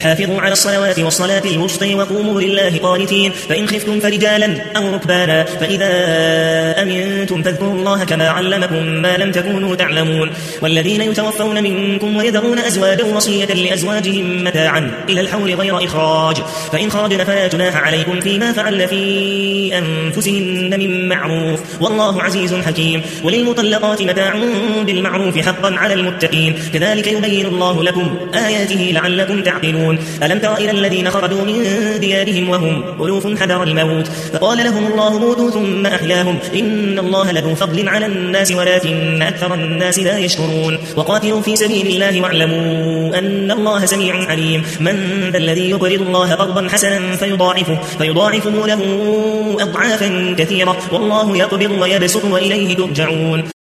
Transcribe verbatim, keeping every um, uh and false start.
حافظوا على الصلوات والصلاة الوسطى وقوموا لله قانتين فإن خفتم فرجالا أو ركبانا فإذا أمنتم فاذكروا الله كما علمكم ما لم تكونوا تعلمون والذين يتوفون منكم ويذرون أزواجا وصية لأزواجهم متاعا إلى الحول غير إخراج فإن خرجن فلا جناح عليكم فيما فعل في أنفسهن من معروف والله عزيز حكيم وللمطلقات متاع بالمعروف حقا على المتقين كذلك يبين الله لكم آياته لعلكم تعقلون ألم تر إلى الذين خرجوا من ديارهم وهم ألوف حذر الموت فقال لهم الله موتوا ثم أحياهم إن الله لذو فضل على الناس ولكن أكثر الناس لا يشكرون وقاتلوا في سبيل الله واعلموا أن الله سميع عليم من ذا الذي يقرض الله قرضا حسنا فيضاعفه, فيضاعفه له أضعافا كثيرة والله يقبض ويبسط وإليه ترجعون